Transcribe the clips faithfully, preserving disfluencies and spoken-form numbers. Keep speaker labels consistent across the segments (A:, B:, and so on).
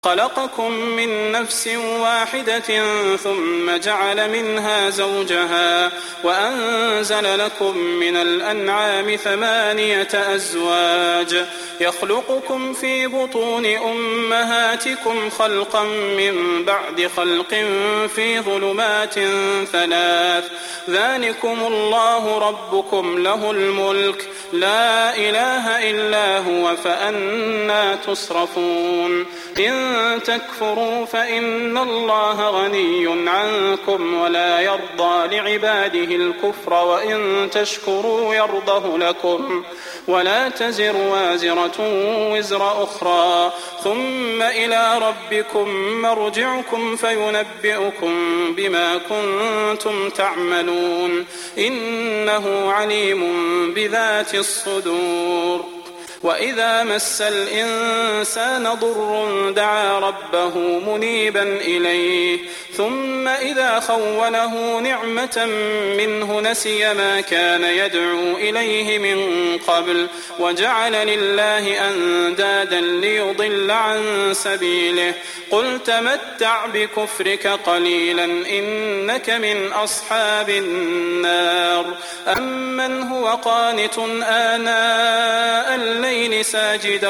A: خلقكم من نفس واحدة ثم جعل منها زوجها وأنزل لكم من الأنعام ثمانية أزواج يخلقكم في بطون أمهاتكم خلقا من بعد خلق في ظلمات ثلاث ذلكم الله ربكم له الملك لا إله إلا هو فأنى تصرفون إن تكفروا فإن الله غني عنكم ولا يرضى لعباده الكفر وإن تشكروا يرضه لكم ولا تزر وازرة وزر أخرى ثم إلى ربكم مرجعكم فينبئكم بما كنتم تعملون إنه عليم بذات الصدور وإذا مس الإنسان ضر دعا ربه منيبا إليه ثم إذا خوله نعمة منه نسي ما كان يدعو إليه من قبل وجعل لله أندادا ليضل عن سبيله قل تمتع بكفرك قليلا إنك من أصحاب النار أمن هو قانت آناء الليل ساجدا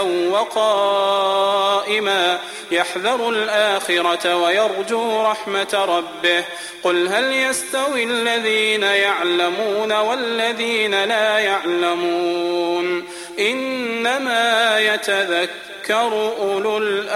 A: وقائما يحذر الآخرة ويرجو رحمة ربه قل هل يستوي الذين يعلمون والذين لا يعلمون إنما يتذكر أولو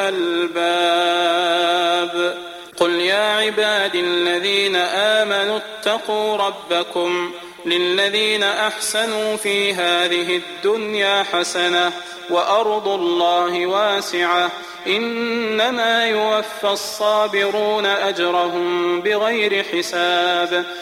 A: الألباب قل يا عبادي الذين آمنوا اتقوا ربكم للذين أحسنوا في هذه الدنيا حسنة وأرض الله واسعة إنما يوفى الصابرون أجرهم بغير حساب